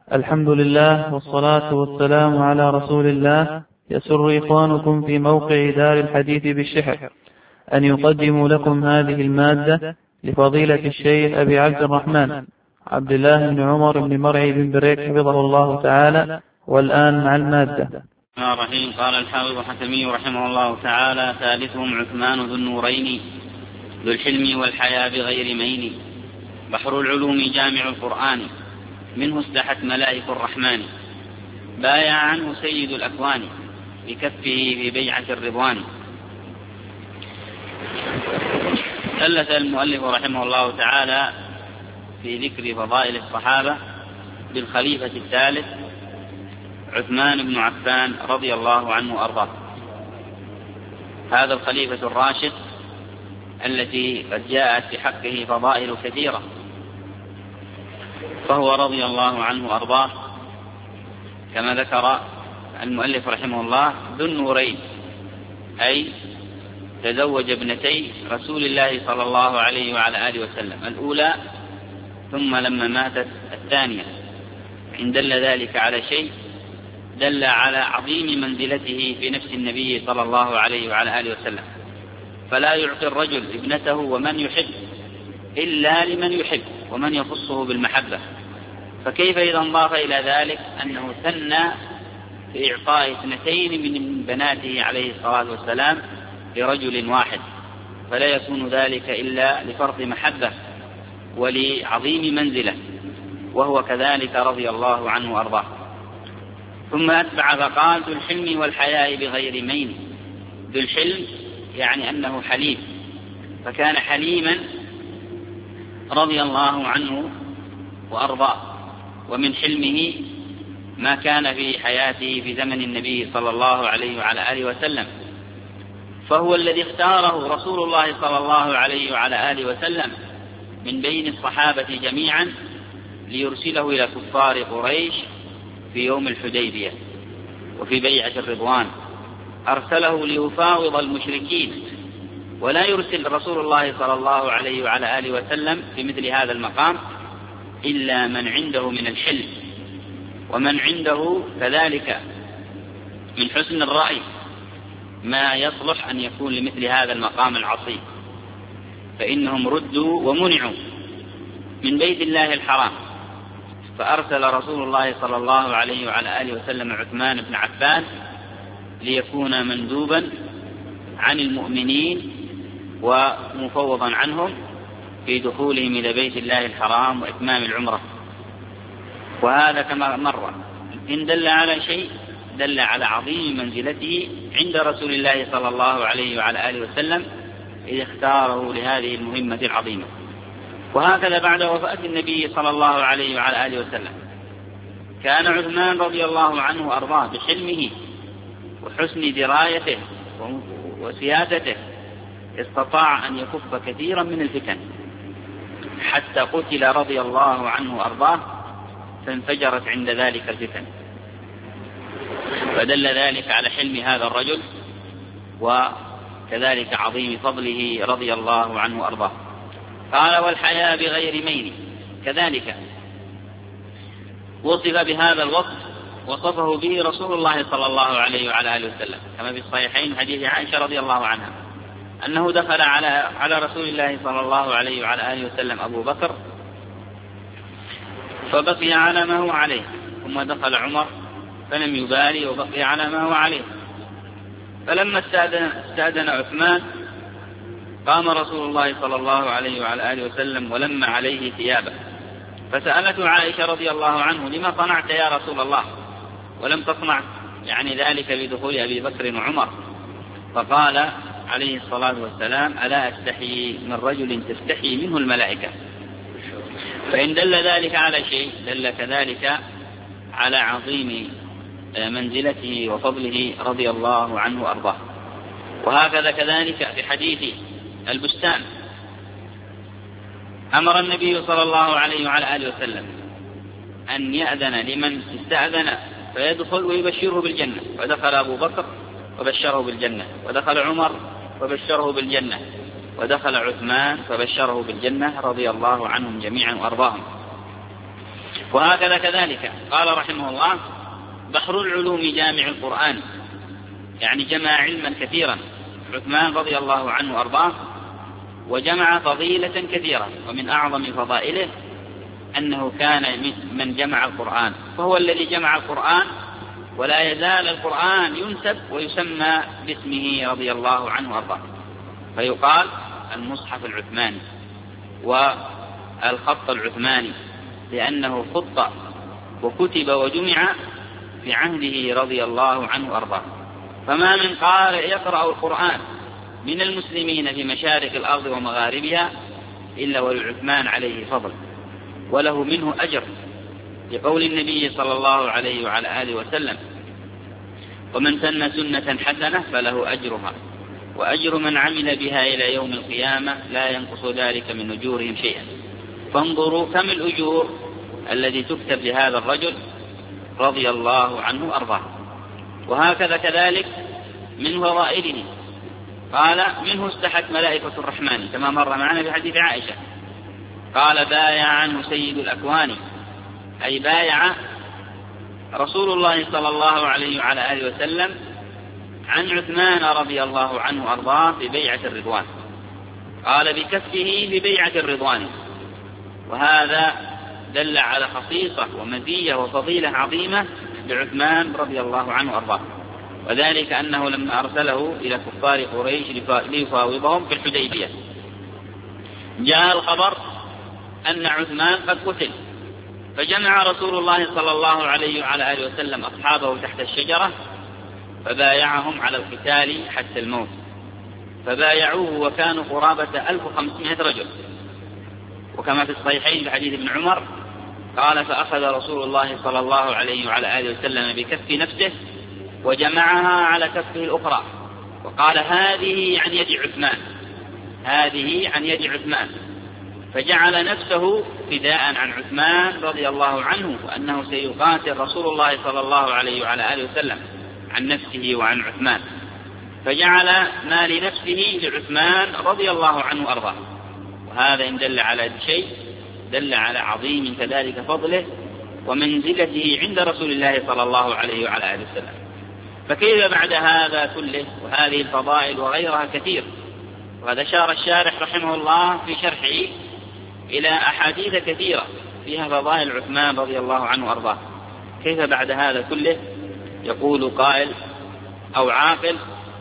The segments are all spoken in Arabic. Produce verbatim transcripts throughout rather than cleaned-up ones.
الحمد لله والصلاة والسلام على رسول الله. يسر إخوانكم في موقع دار الحديث بالشحر أن يقدموا لكم هذه المادة لفضيلة الشيخ أبي عبد الرحمن عبد الله بن عمر بن مرعي بن بريك حفظه الله تعالى. والآن مع المادة. الرحيم. قال الحافظ الحكمي رحمه الله تعالى: ثالثهم عثمان ذو النورين ذو الحلم والحياء بغير مين، بحر العلوم جامع القرآن، منه استحت ملائك الرحمن، بايع عنه سيد الأكوان بكفه في بيعة الرضوان. ثلث المؤلف رحمه الله تعالى في ذكر فضائل الصحابة بالخليفة الثالث عثمان بن عفان رضي الله عنه وأرضاه. هذا الخليفة الراشد التي قد جاءت في حقه فضائل كثيرة، فهو رضي الله عنه وأرضاه كما ذكر المؤلف رحمه الله ذو النورين، أي تزوج ابنتي رسول الله صلى الله عليه وعلى آله وسلم، الأولى ثم لما ماتت الثانية. إن دل ذلك على شيء دل على عظيم منزلته في نفس النبي صلى الله عليه وعلى آله وسلم، فلا يعطي الرجل ابنته ومن يحب إلا لمن يحب ومن يخصه بالمحبة، فكيف إذا انضاف إلى ذلك أنه ثنى في إعطاء اثنتين من بناته عليه الصلاة والسلام لرجل واحد، فلا يكون ذلك إلا لفرط محبة ولعظيم منزلة، وهو كذلك رضي الله عنه وأرضاه. ثم أتبع فقال: ذو الحلم والحياء بغير مين. ذو الحلم يعني أنه حليم، فكان حليما رضي الله عنه وأرضاه، ومن حلمه ما كان في حياته في زمن النبي صلى الله عليه وعلى آله وسلم، فهو الذي اختاره رسول الله صلى الله عليه وعلى آله وسلم من بين الصحابة جميعا ليرسله إلى كفار قريش في يوم الحديبية وفي بيعة الرضوان. أرسله ليفاوض المشركين، ولا يرسل رسول الله صلى الله عليه وعلى آله وسلم في مثل هذا المقام إلا من عنده من الحلم، ومن عنده كذلك من حسن الرأي ما يصلح أن يكون لمثل هذا المقام العظيم، فإنهم ردوا ومنعوا من بيت الله الحرام، فأرسل رسول الله صلى الله عليه وعلى آله وسلم عثمان بن عفان ليكون مندوبا عن المؤمنين ومفوضا عنهم في دخولهم إلى بيت الله الحرام وإتمام العمرة. وهذا كما مر إن دل على شيء دل على عظيم منزلته عند رسول الله صلى الله عليه وعلى آله وسلم إذ اختاره لهذه المهمة العظيمة. وهكذا بعد وفاة النبي صلى الله عليه وعلى آله وسلم كان عثمان رضي الله عنه وأرضاه بحلمه وحسن درايته وسيادته استطاع أن يكف كثيرا من الفتن، حتى قتل رضي الله عنه وأرضاه فانفجرت عند ذلك الفتن، فدل ذلك على حلم هذا الرجل وكذلك عظيم فضله رضي الله عنه وأرضاه. قال: والحياء بغير مين، كذلك وصف بهذا الوصف وصفه به رسول الله صلى الله عليه وعلى آله وسلم، كما في الصحيحين حديث عائشة رضي الله عنها أنه دخل على على رسول الله صلى الله عليه وعلى آله وسلم أبو بكر فبقي على ما هو عليه، ثم دخل عمر فلم يبالي وبقي على ما هو عليه، فلما استأذن, استأذن عثمان قام رسول الله صلى الله عليه وعلى آله وسلم ولما عليه ثيابه، فسألته عائشة رضي الله عنه: لما صنعت يا رسول الله ولم تصنع يعني ذلك بدخول أبي بكر وعمر؟ فقال عليه الصلاة والسلام: ألا أستحي من رجل تستحي منه الملائكة. فإن دل ذلك على شيء دل كذلك على عظيم منزلته وفضله رضي الله عنه وأرضاه. وهكذا كذلك في حديث البستان أمر النبي صلى الله عليه وعلى آله وسلم أن يأذن لمن استأذن فيدخل ويبشره بالجنة، ودخل أبو بكر وبشره بالجنة، ودخل عمر وبشره بالجنة، ودخل عثمان فبشره بالجنة رضي الله عنهم جميعا وأرضاهم. وهكذا كذلك قال رحمه الله: بحر العلوم جامع القرآن، يعني جمع علما كثيرا عثمان رضي الله عنه وأرضاه، وجمع فضيلة كثيرة، ومن أعظم فضائله أنه كان من جمع القرآن، فهو الذي جمع القرآن، ولا يزال القرآن ينسب ويسمى باسمه رضي الله عنه وأرضاه، فيقال المصحف العثماني والخط العثماني، لأنه خط وكتب وجمع في عهده رضي الله عنه وأرضاه. فما من قارئ يقرأ القرآن من المسلمين في مشارق الأرض ومغاربها إلا ولعثمان عليه فضل وله منه أجر، لقول النبي صلى الله عليه وعلى آله وسلم: ومن سن سنة حسنة فله أجرها وأجر من عمل بها إلى يوم القيامة لا ينقص ذلك من أجورهم شيئا. فانظروا كم الأجور الذي تكتب لهذا الرجل رضي الله عنه وأرضاه. وهكذا كذلك من فضائله قال: منه استحت ملائكة الرحمن، كما مر معنا في حديث عائشة، قال: بايع عنه سيد الأكوان، أي بايع رسول الله صلى الله عليه وعلى آله وسلم عن عثمان رضي الله عنه وأرضاه في بيعة الرضوان، قال بكفه في بيعة الرضوان. وهذا دل على خصيصة ومزية وفضيلة عظيمة لعثمان رضي الله عنه وأرضاه، وذلك أنه لما أرسله إلى كفار قريش ليفاوضهم في الحديبية، جاء الخبر أن عثمان قد قتل، فجمع رسول الله صلى الله عليه وعلى آله وسلم أصحابه تحت الشجرة فبايعهم على القتال حتى الموت، فبايعوه وكانوا قرابة ألف وخمسمائة رجل. وكما في الصحيحين في حديث ابن عمر قال: فأخذ رسول الله صلى الله عليه وعلى آله وسلم بكف نفسه وجمعها على كفه الأخرى وقال: هذه عن يد عثمان، هذه عن يد عثمان، فجعل نفسه فداء عن عثمان رضي الله عنه، وأنه سيقاتل رسول الله صلى الله عليه وعلى آله وسلم عن نفسه وعن عثمان، فجعل ما لنفسه لعثمان رضي الله عنه وأرضاه. وهذا إن دل على شيء دل على عظيم كذلك فضله ومنزلته عند رسول الله صلى الله عليه وعلى آله وسلم. فكيف بعد هذا كله وهذه الفضائل وغيرها كثير؟ وهذا شار الشارح رحمه الله في شرحه إلى أحاديث كثيرة فيها فضائل عثمان رضي الله عنه وأرضاه. كيف بعد هذا كله يقول قائل أو عاقل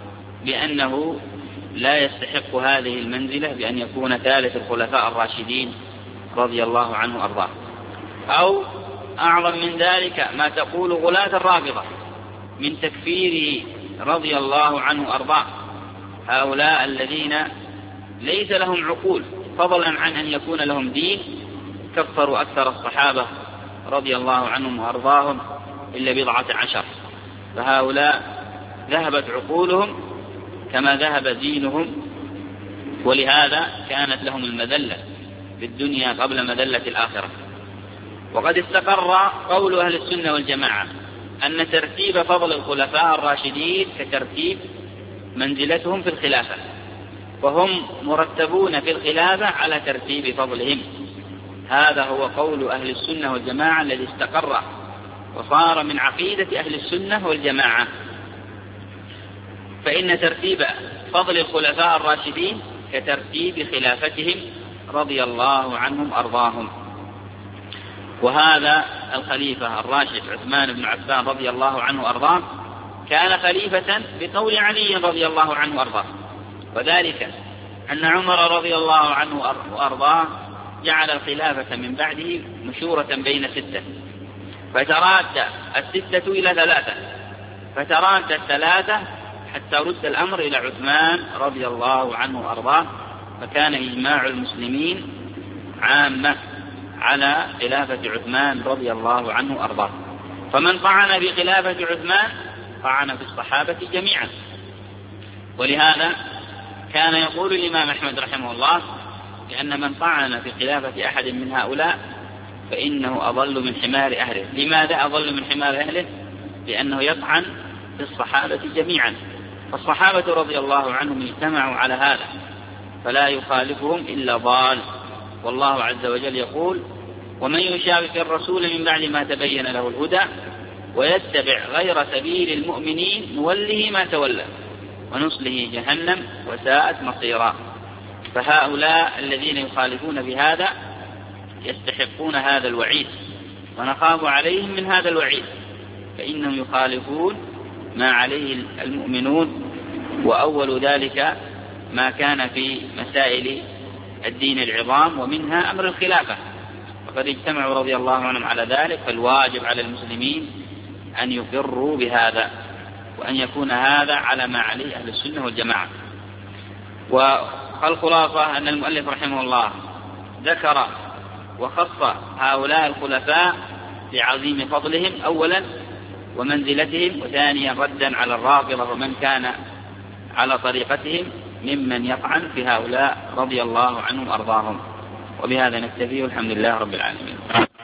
بأنه لا يستحق هذه المنزلة بأن يكون ثالث الخلفاء الراشدين رضي الله عنه وأرضاه؟ أو أعظم من ذلك ما تقول غلاة الرافضة من تكفيره رضي الله عنه وأرضاه، هؤلاء الذين ليس لهم عقول فضلا عن أن يكون لهم دين، كفروا أكثر الصحابة رضي الله عنهم وأرضاهم إلا بضعة عشر، فهؤلاء ذهبت عقولهم كما ذهب دينهم، ولهذا كانت لهم المذلة في الدنيا قبل مذلة الآخرة. وقد استقر قول أهل السنة والجماعة أن ترتيب فضل الخلفاء الراشدين كترتيب منزلتهم في الخلافة، وهم مرتبون في الخلافة على ترتيب فضلهم. هذا هو قول أهل السنة والجماعة الذي استقر وصار من عقيدة أهل السنة والجماعة. فإن ترتيب فضل الخلفاء الراشدين كترتيب خلافتهم رضي الله عنهم أرضاهم. وهذا الخليفة الراشد عثمان بن عفان رضي الله عنه أرضاه كان خليفة بقول علي رضي الله عنه أرضاه، وذلك أن عمر رضي الله عنه وأرضاه جعل الخلافة من بعده مشورة بين ستة، فتراد الستة إلى ثلاثة، فتراد الثلاثة حتى رد الأمر إلى عثمان رضي الله عنه وأرضاه، فكان إجماع المسلمين عامة على خلافة عثمان رضي الله عنه وأرضاه. فمن طعن في خلافة عثمان طعن في الصحابة جميعا. ولهذا كان يقول الإمام أحمد رحمه الله بأن من طعن في خلافة أحد من هؤلاء فإنه أضل من حمار أهله. لماذا أضل من حمار أهله؟ لأنه يطعن في الصحابة جميعا، فالصحابة رضي الله عنهم اجتمعوا على هذا، فلا يخالفهم إلا ضال. والله عز وجل يقول: ومن يشاقق الرسول من بعد ما تبين له الهدى ويتبع غير سبيل المؤمنين نوله ما تولى ونصله جهنم وساءت مصيرا. فهؤلاء الذين يخالفون بهذا يستحقون هذا الوعيد، ونخاف عليهم من هذا الوعيد، فإنهم يخالفون ما عليه المؤمنون، وأول ذلك ما كان في مسائل الدين العظام، ومنها أمر الخلافة، وقد اجتمعوا رضي الله عنهم على ذلك. فالواجب على المسلمين أن يقروا بهذا، وأن يكون هذا على ما عليه أهل السنة والجماعة. والخلاصة أن المؤلف رحمه الله ذكر وخص هؤلاء الخلفاء بعظيم فضلهم أولا ومنزلتهم، وثانيا ردا على الرافضة ومن كان على طريقتهم ممن يطعن في هؤلاء رضي الله عنهم وأرضاهم. وبهذا نكتفي، والحمد لله رب العالمين.